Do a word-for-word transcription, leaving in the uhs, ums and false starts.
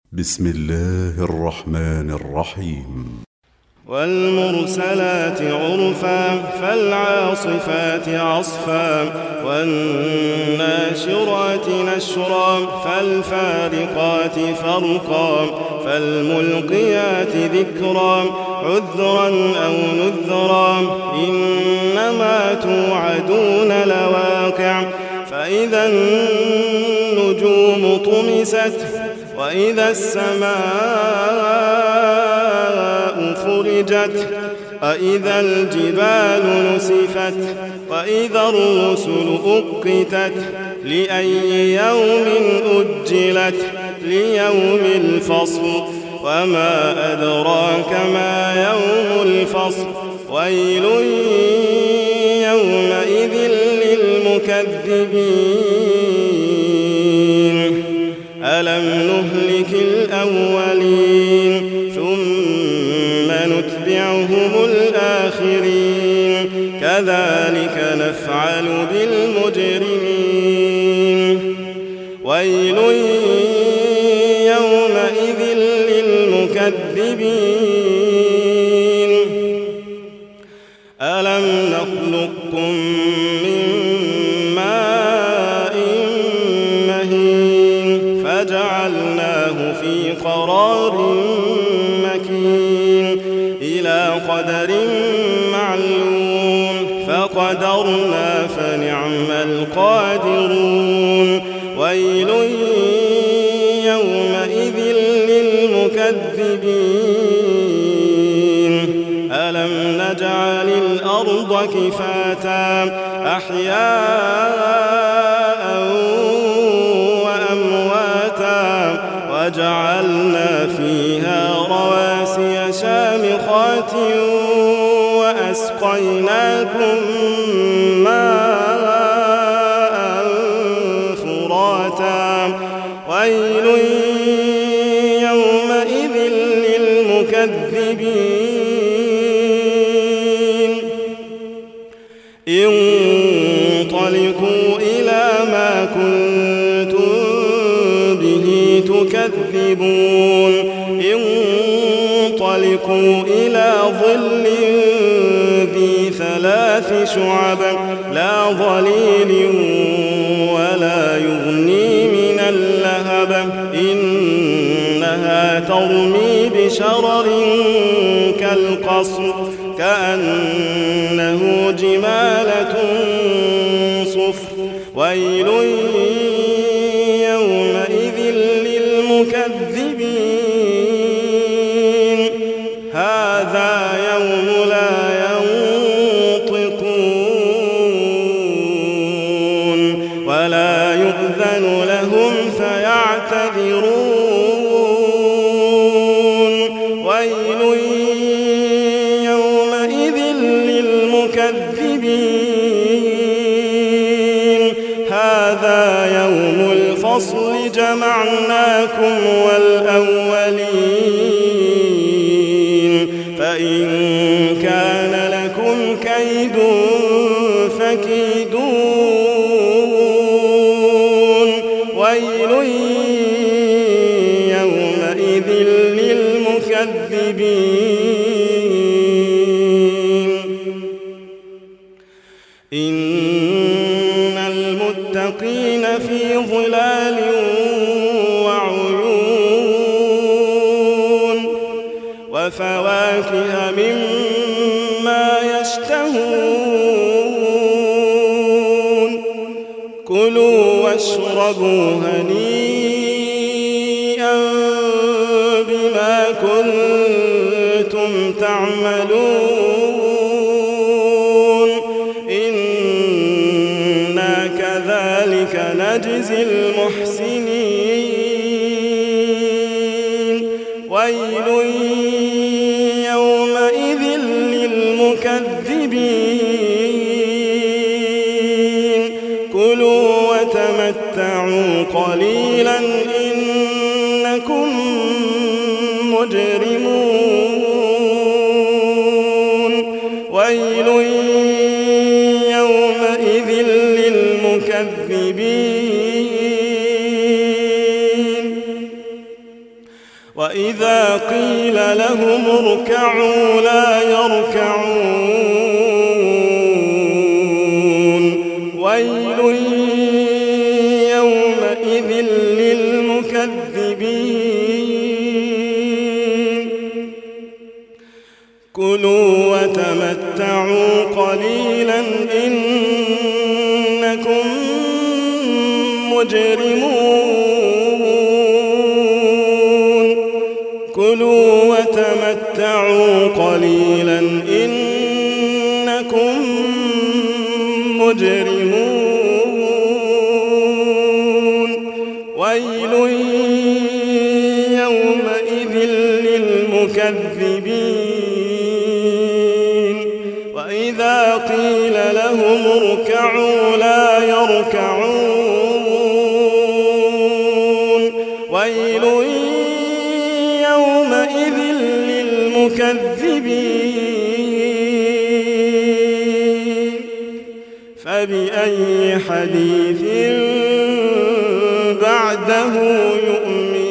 بسم الله الرحمن الرحيم. والمرسلات عرفا فالعاصفات عصفا والناشرات نشرا فالفارقات فرقا فالملقيات ذكرا عذرا أو نذرا إنما توعدون لواقع فإذا النجوم طمست وإذا السماء فرجت وإذا الجبال نسفت وإذا الرسل أقتت لأي يوم أجلت ليوم الفصل وما أدراك ما يوم الفصل ويل يومئذ للمكذبين ألم نهلك الأولين ثم نتبعهم الآخرين كذلك نفعل بالمجرمين ويل يومئذ للمكذبين ألم نخلقكم من ماء مهين فجعلناه في قرار مكين إلى قدر معلوم فقدرنا فنعم القادرون ويل يومئذ للمكذبين ألم نجعل الأرض كفاتا أحياء وأمواتا وجعلنا فيها رواسي شامخات وأسقيناكم ماء فراتا ويل يومئذ للمكذبين انطلقوا إلى ما كنتم به تكذبون انطلقوا إلى ظل ذي ثلاث شعب لا ظليل ولا يغني من اللهب إنها ترمي بشرر كالقصر كأنه جمالة صفر ويل يومئذ للمكذبين هذا يوم لا ينطقون ولا يؤذن لهم فيعتذرون ويل يومئذ للمكذبين هذا يوم الفصل جمعناكم والأولين فإن كان لكم كيد فكيدون ويل يومئذ للمكذبين إن المتقين في ظلال وعيون وفواكه مما يشتهون كلوا واشربوا هنيئا بما كنتم تعملون إنا كذلك نجزي المحسنين ويل يومئذ للمكذبين كلوا وتمتعوا قليلا إنكم مجرمون ويل يومئذ للمكذبين وإذا قيل لهم اركعوا لا يركعون ويل يومئذ للمكذبين كلوا وتمتعوا قليلا إنكم مجرمون كلوا وتمتعوا قليلا إنكم مجرمون ويل يومئذ للمكذبين وإذا قيل لهم اركعوا لا يركعون ويل يومئذ للمكذبين فبأي حديث بعده يؤمنون